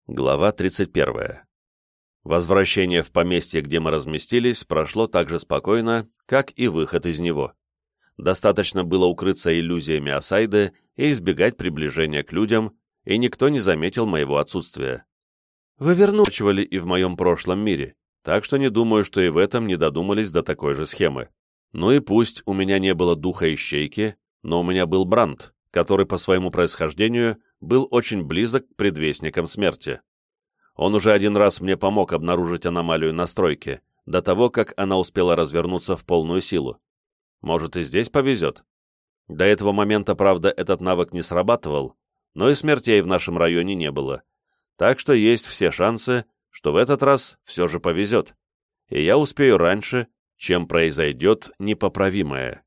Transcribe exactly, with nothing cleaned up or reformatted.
Глава тридцать первая. Возвращение в поместье, где мы разместились, прошло так же спокойно, как и выход из него. Достаточно было укрыться иллюзиями Асайды и избегать приближения к людям, и никто не заметил моего отсутствия. Вы вернучивали и в моем прошлом мире, так что не думаю, что и в этом не додумались до такой же схемы. Ну и пусть у меня не было духа ищейки, но у меня был Бранд, который по своему происхождению был очень близок к предвестникам смерти. Он уже один раз мне помог обнаружить аномалию настройки, до того, как она успела развернуться в полную силу. Может, и здесь повезет. До этого момента, правда, этот навык не срабатывал, но и смертей в нашем районе не было. Так что есть все шансы, что в этот раз все же повезет, и я успею раньше, чем произойдет непоправимое.